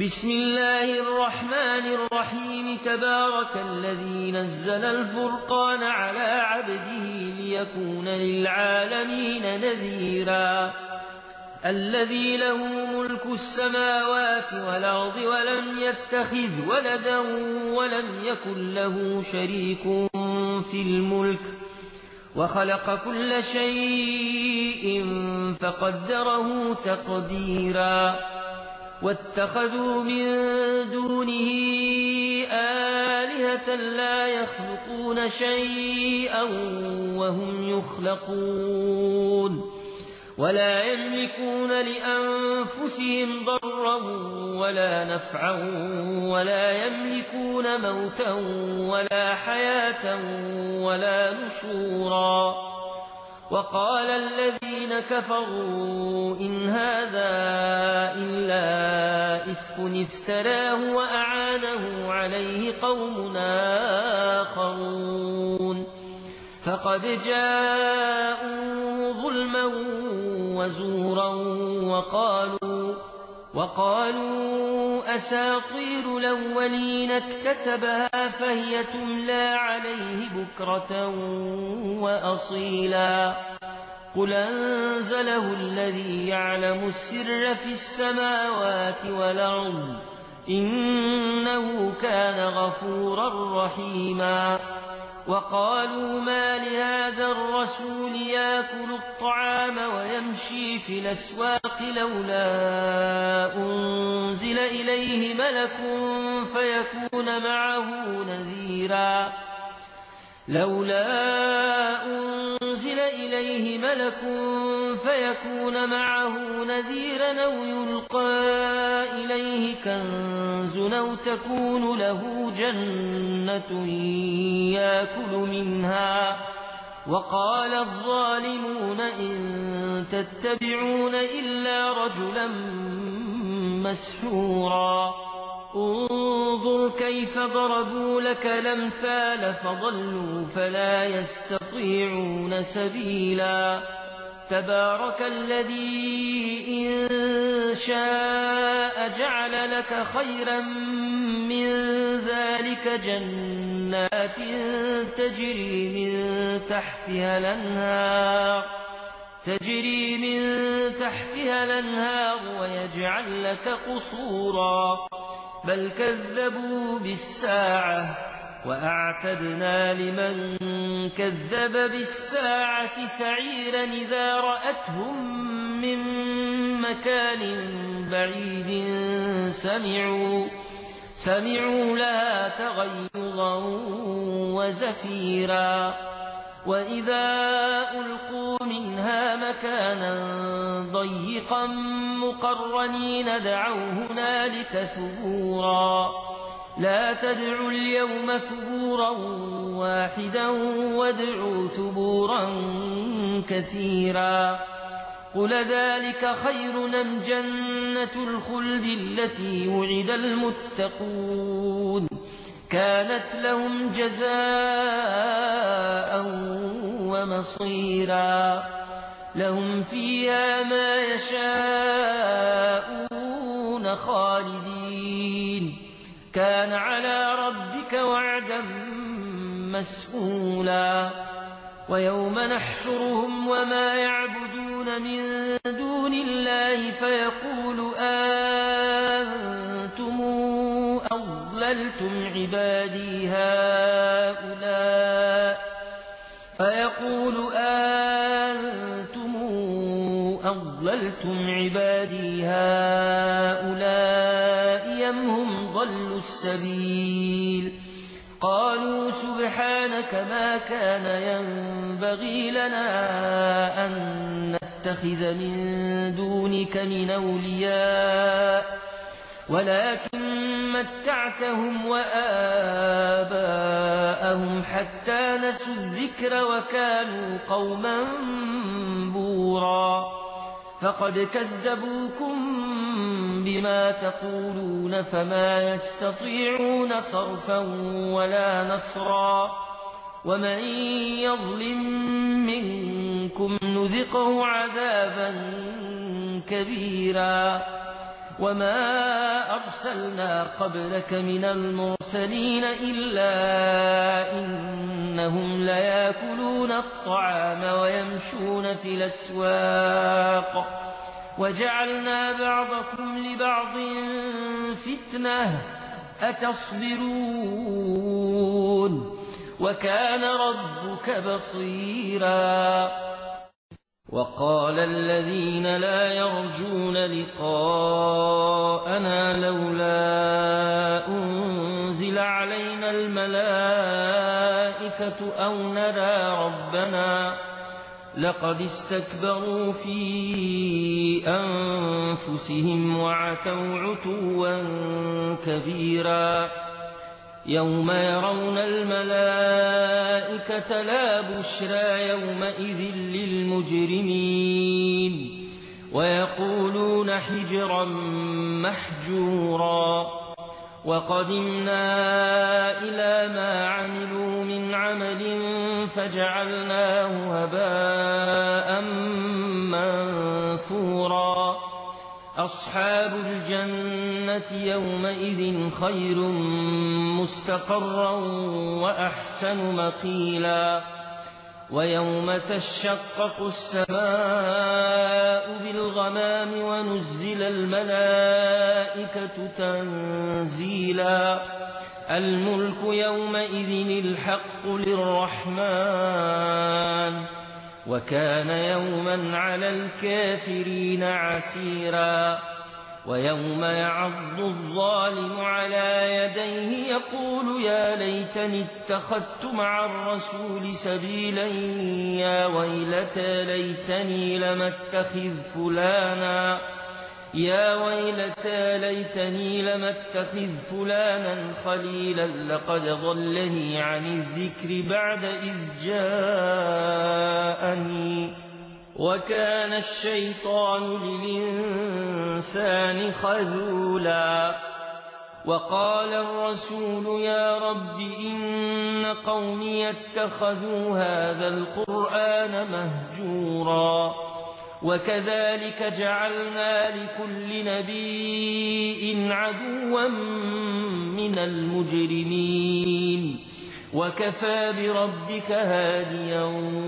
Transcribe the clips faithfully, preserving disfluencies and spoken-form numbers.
بسم الله الرحمن الرحيم تبارك الذي نزل الفرقان على عبده ليكون للعالمين نذيرا الذي له ملك السماوات والأرض ولم يتخذ ولدا ولم يكن له شريك في الملك وخلق كل شيء فقدره تقديرا واتخذوا من دونه آلهة لا يخلقون شيئا وهم يخلقون ولا يملكون لأنفسهم ضرا ولا نفعا ولا يملكون موتا ولا حياة ولا نشورا وقال الذين كفروا إن هذا إلا إفك افتراه وأعانه عليه قوم آخرون فقد جاءوا ظلما وزورا وقالوا وقالوا أساطير الأولين اكتتبها فهي تملى عليه بكرة وأصيلا قل أنزله الذي يعلم السر في السماوات والأرض إنه كان غفورا رحيما وقالوا ما لهذا الرسول يأكل الطعام ويمشي في الأسواق لولا أنزل إليه ملك فيكون معه نذيرا لولا أنزل إليه ملك فيكون معه نذيرا أو يلقى إليه كنز أو تكون له جنة يأكل منها وقال الظالمون إن تتبعون إلا رجلا مسحورا انظر كيف ضربوا لك الأمثال فضلوا فلا يستطيعون سبيلا تبارك الذي إن شاء جعل لك خيرا من ذلك جنات تجري من تحتها الأنهار تجري من تحتها الأنهار ويجعل لك قصورا بل كذبوا بالساعة وأعتدنا لمن كذب بالساعة سعيرا إذا رأتهم من مكان بعيد سمعوا سمعوا لها تغيظا وزفيرا وإذا ألقوا منها مكانا ضيقا مقرنين دعوا هنالك ثبورا لا تدعوا اليوم ثبورا واحدا وادعوا ثبورا كثيرا قل ذلك خير أم جنة الخلد التي وعد المتقون كانت لهم جزاء ومصيرا لهم فيها ما يشاءون خالدين كان على ربك وعدا مسئولا ويوم نحشرهم وما يعبدون من دون الله فيقول أنتم أضللتم عبادي هؤلاء فيقول أنتم أضللتم عبادي هؤلاء أم هم ضلوا السبيل قالوا سبحانك ما كان ينبغي لنا أن نتخذ من دونك من أولياء ولكن متعتهم وآباءهم حتى نسوا الذكر وكانوا قوما بورا فقد كذبوكم بما تقولون فما يستطيعون صرفا ولا نصرا ومن يظلم منكم نذقه عذابا كبيرا وما أرسلنا قبلك من المرسلين إلا إنهم ليأكلون الطعام ويمشون في الأسواق وجعلنا بعضكم لبعض فتنة أتصبرون وكان ربك بصيرا وقال الذين لا يرجون لقاءنا لولا أنزل علينا الملائكة أو نرى ربنا لقد استكبروا في أنفسهم وعتوا عتوا كبيرا يوم يرون الملائكة لا بشرى يومئذ للمجرمين ويقولون حجرا محجورا وقدمنا إلى ما عملوا من عمل فجعلناه هباء منثورا أصحاب الجنة يومئذ خير مستقرا وأحسن مقيلا ويوم تشقق السماء بالغمام ونزل الملائكة تنزيلا الملك يومئذ الحق للرحمن وكان يوما على الكافرين عسيرا ويوم يعض الظالم على يديه يقول يا ليتني اتخذت مع الرسول سبيلا يا ويلتى ليتني لم اتخذ فلانا يا ويلتى ليتني لم اتخذ فلانا خليلا لقد ضلني عن الذكر بعد إذ جاءني وكان الشيطان للإنسان خذولا وقال الرسول يا رب إن قومي اتخذوا هذا القرآن مهجورا وكذلك جعلنا لكل نبي عدوا من المجرمين وكفى بربك هاديا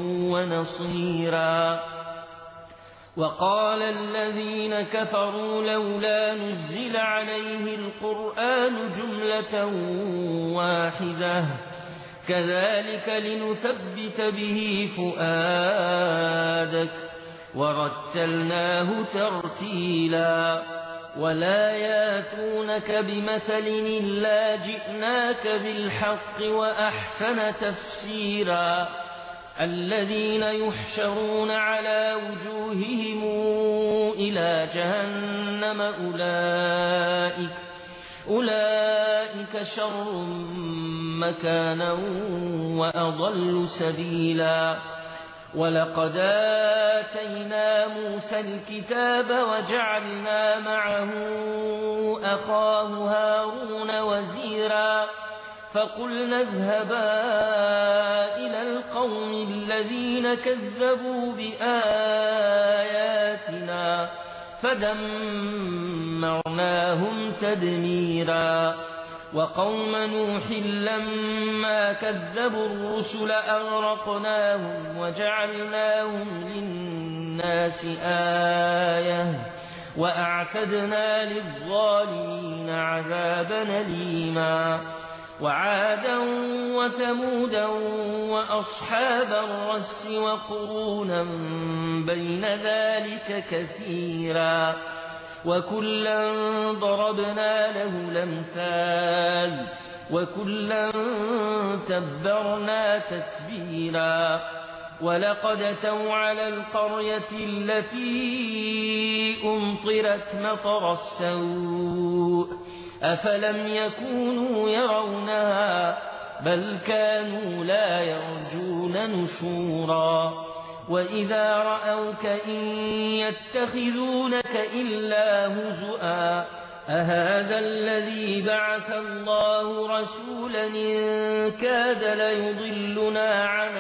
ونصيرا وقال الذين كفروا لولا نزل عليه القرآن جملة واحدة كذلك لنثبت به فؤادك ورتلناه ترتيلا ولا ياتونك بمثل إلا جئناك بالحق وأحسن تفسيرا الذين يحشرون على وجوههم إلى جهنم أولئك أولئك شر مكانا وأضل سبيلا ولقد آتينا موسى الكتاب وجعلنا معه أخاه هارون وزيرا فقلنا اذهبا إلى القوم الذين كذبوا بآياتنا فدمرناهم تدميرا وقوم نوح لما كذبوا الرسل أغرقناهم وجعلناهم للناس آية وأعتدنا للظالمين عذابا أليما وعادا وثمودا وأصحاب الرس وقرونا بين ذلك كثيرا وكلا ضربنا له الأمثال وكلا تبرنا تتبيرا ولقد أتوا على القرية التي أمطرت مطر السوء أفلم يكونوا يرونها بل كانوا لا يرجون نشورا وإذا رأوك إن يتخذونك إلا هزؤا أهذا الذي بعث الله رسولا إن كاد ليضلنا عن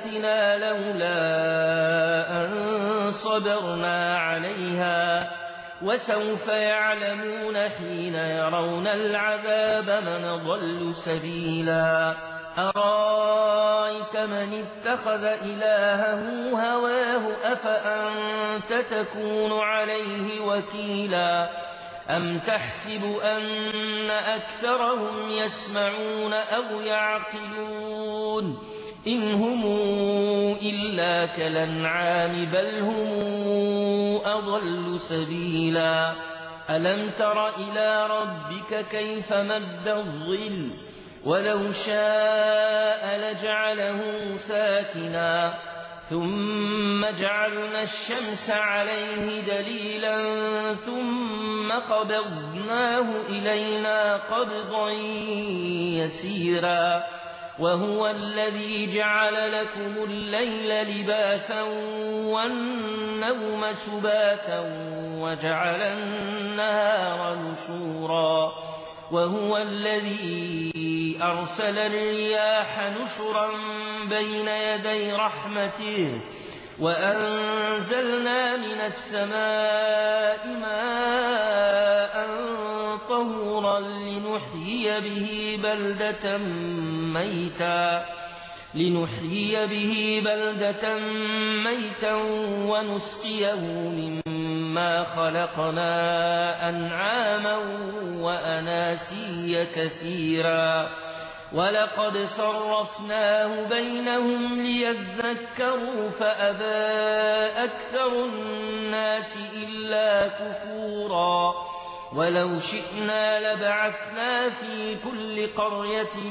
آلهتنا لولا أن صبرنا عليها وسوف يعلمون حين يرون العذاب من ضل سبيلا أرأيت من اتخذ إلهه هواه أفأنت تكون عليه وكيلا أم تحسب أن أكثرهم يسمعون أو يعقلون إن هم إلا كالأنعام بل هم أضل سبيلا ألم تر إلى ربك كيف مد الظل ولو شاء لجعله ساكنا ثم جعلنا الشمس عليه دليلا ثم قبضناه إلينا قبضا يسيرا وهو الذي جعل لكم الليل لباسا والنوم سباتا وجعل النهار نشورا وهو الذي أرسل الرياح نشرا بين يدي رحمته وأنزلنا من السماء ماء طهورا لنحيي به بلدة ميتا لنحيي به بلدة ميتا ونسقيه مما خلقنا أنعاما وأناسيا كثيرا ولقد صرفناه بينهم ليذكروا فأبى أكثر الناس إلا كفورا ولو شئنا لبعثنا في كل قرية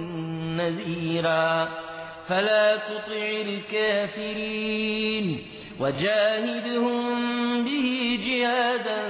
نذيرا فلا تطع الكافرين وجاهدهم به جهادا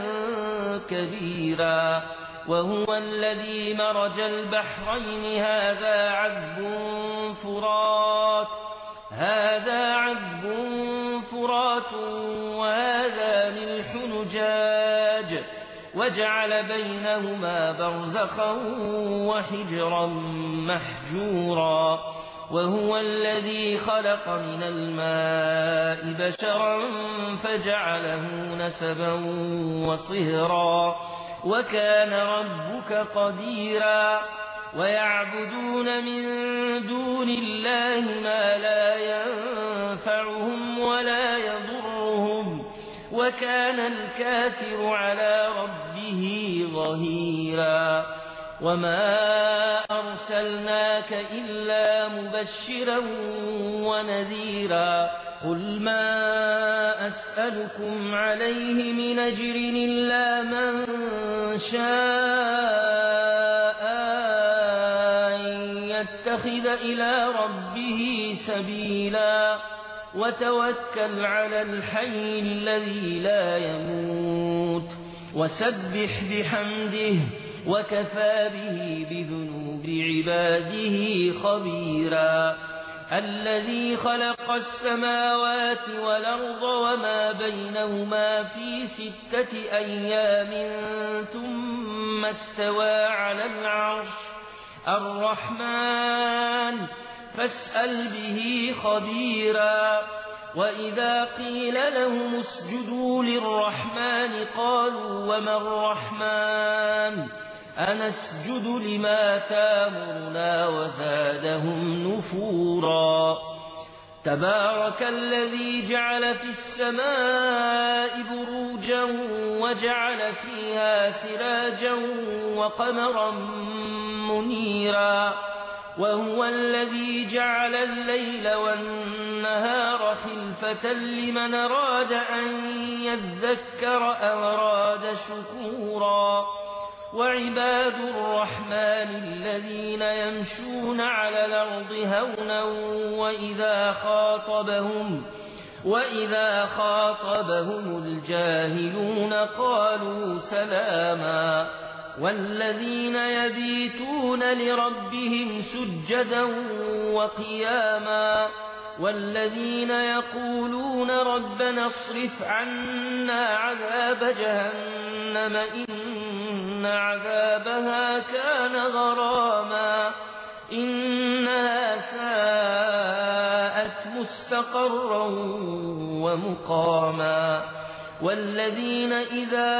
كبيرا وهو الذي مرج البحرين هذا عذب فرات هذا عذب فرات وهذا ملح نجاج وجعل بينهما برزخا وحجرا محجورا وهو الذي خلق من الماء بشرا فجعله نسبا وصهرا وكان ربك قديرا ويعبدون من دون الله ما لا ينفعهم ولا يضرهم وكان الكافر على ربه ظهيرا وما أرسلناك إلا مبشرا ونذيرا قل ما أسألكم عليه من أجر إلا من شاء أن يتخذ إلى ربه سبيلا وتوكل على الحي الذي لا يموت وسبح بحمده وكفى به بذنوب عباده خبيرا الذي خلق السماوات والأرض وما بينهما في ستة أيام ثم استوى على العرش الرحمن فاسأل به خبيرا وإذا قيل لهم اسجدوا للرحمن قالوا وما الرحمن أنسجد لما تامرنا وزادهم نفورا تبارك الذي جعل في السماء بروجا وجعل فيها سراجا وقمرا منيرا وهو الذي جعل الليل والنهار خلفة لمن أراد أن يذكر أو أراد شكورا وعباد الرحمن الذين يمشون على الأرض هونا وإذا خاطبهم وإذا خاطبهم الجاهلون قالوا سلاما والذين يبيتون لربهم سجدا وقياما والذين يقولون ربنا اصرف عنا عذاب جهنم إن عذابها كان غراما إنها ساءت مستقرا ومقاما والذين إذا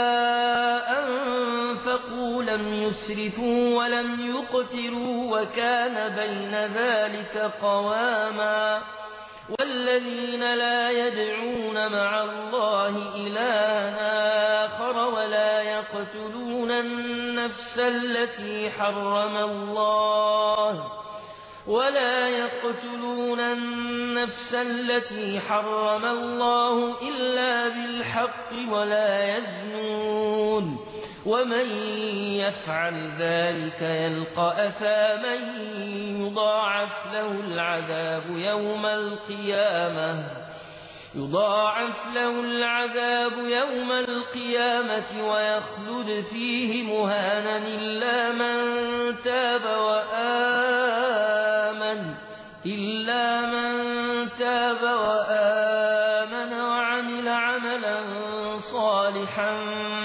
أنفقوا لم يسرفوا ولم يقتروا وكان بين ذلك قواما والذين لا يدعون مع الله إلها آخر ولا يقتلون النفس التي حرم الله ولا يقتلون النفس التي حرم الله إلا بالحق ولا يزنون ومن يفعل ذلك يلقى أثاما يضاعف له العذاب يوم القيامة يضاعف له العذاب يوم القيامة ويخلد فيه مهانا إلا من تاب وآمن إلا من تاب وآمن وعمل عملا صالحا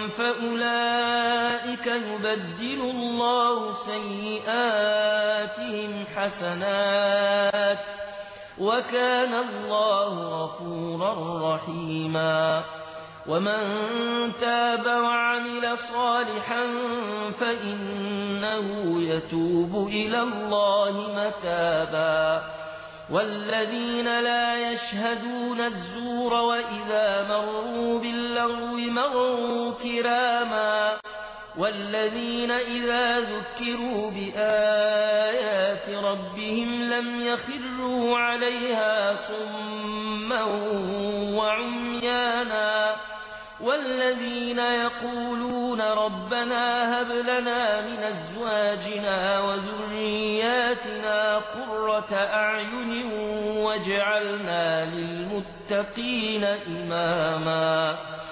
فأولئك يبدل الله سيئاتهم حسنات وكان الله غفورا رحيما ومن تاب وعمل صالحا فإنه يتوب إلى الله متابا والذين لا يشهدون الزور وإذا مروا باللغو مروا كراما والذين إذا ذكروا بآيات ربهم لم يخروا عليها صما وعميانا والذين يقولون ربنا هب لنا من أزواجنا وذرياتنا قرة أعين واجعلنا للمتقين إماما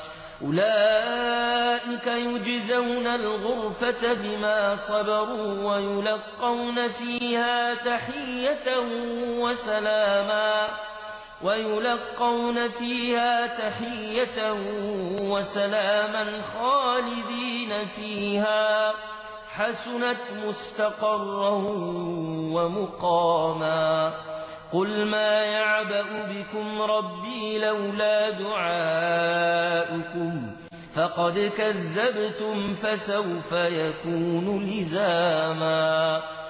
أولئك يجزون الغرفة بما صبروا ويلقون فيها تحية وسلاما ويلقون فيها تحية وسلاما خالدين فيها حسنت مستقرا ومقاما قل ما يعبأ بكم ربي لولا دعاؤكم فقد كذبتم فسوف يكون لزاما